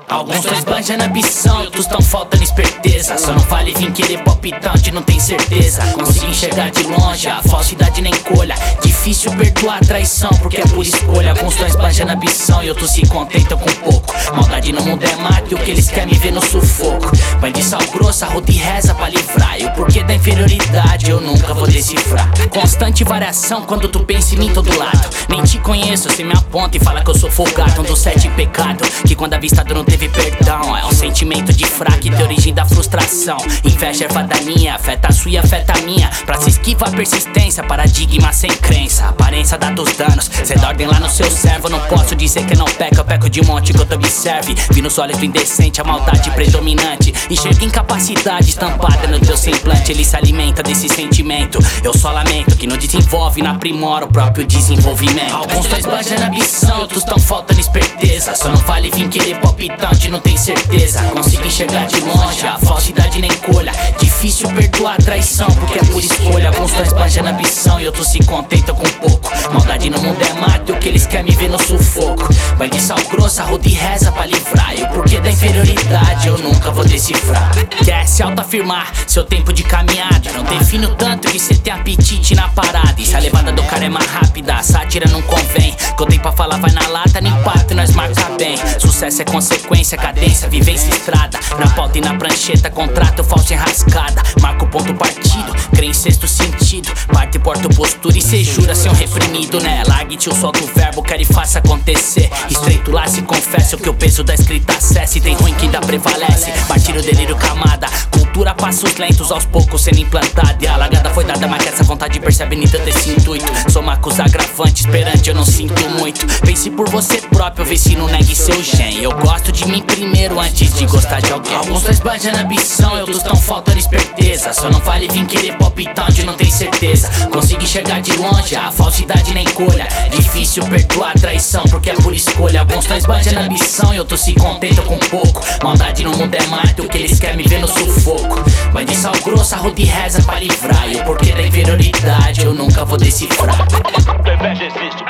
Alguns tão esbanjando ambição e outros tão faltando esperteza. Só não vale vir querer palpitante, não tem certeza. Consegui enxergar de longe, a falsidade nem colha. Difícil perdoar a traição, porque é por escolha. Alguns tão esbanjando ambição e outros se contentam com pouco. Maldade no mundo é mato e o que eles querem me ver no sufoco. Banho de sal grosso, arroto e reza pra livrar. E o porquê da inferioridade eu nunca vou decifrar. Constante variação quando tu pensa em mim todo lado. Nem te conheço, cê me aponta e fala que eu sou folgado. Um dos 7 pecados, que quando avistado não teve perdão. É um sentimento de fraco e de origem da frustração. Inveja é fadaninha, afeta a sua e afeta a minha. Pra se esquivar a persistência, paradigma sem crença. Aparência dá dos danos, cê dá ordem lá no seu servo. Não posso dizer que não peca, eu peco de monte que eu te observe. Vi nos olhos do indecente a maldade predominante. Enxerga incapacidade estampada no teu semblante. Ele se alimenta desse sentimento. Eu só lamento que não desenvolve, não aprimora o próprio desenvolvimento. Alguns tão esbanjando ambição, outros tão faltando esperteza. Só não vale vir querer palpitante, não tem certeza. Consigo enxergar de longe, a falsidade nem colha. Difícil perdoar a traição, porque é por escolha. Alguns tão esbanjando ambição e outros se contentam com pouco. Maldade no mundo é mato e o que eles querem me ver no sufoco. Banho de sal grosso, arroto e reza pra livrar. E o porquê da inferioridade eu nunca vou decifrar. Quer se autoafirmar, seu tempo de caminhada. Não defino tanto que cê tem apetite na parada. E se a levada do cara é mais rápida, a sátira não convém. Que eu tenho pra falar vai na lata, no impacto nós marca bem. Sucesso é consequência, cadência, vivência, estrada. Na pauta e na prancheta, contrato falso enrascada. Marco ponto partido, crê em sexto sentido. Parte e porta postura e cê jura ser um reprimido, né? Largue-te o sol do verbo, quer e faça acontecer. Estreito lá se confesso que o peso da escrita acesse. Tem ruim que ainda prevalece, martírio, delírio, camada. Cultura passos lentos, aos poucos sendo implantada. E a largada foi dada, mas que essa vontade percebe nem tanto esse intuito. Soma com os agravantes, perante eu não sinto muito. Pense por você próprio, vê se não negue seu gen. Eu gosto de mim primeiro antes de gostar de alguém. Alguns tão esbanjando ambição e outros tão faltando esperteza. Só não vale vir querer palpitante, não tem certeza. Consigo enxergar de longe, a falsidade nem colha. Difícil perdoar a traição, porque é por escolha. Alguns tão esbanjando ambição e outros se contentam com pouco. Maldade no mundo é mato, o que eles querem me ver no sufoco. Banho de sal grosso, arroto e reza pra livrar. E o porquê da inferioridade eu nunca vou decifrar. A inveja existe,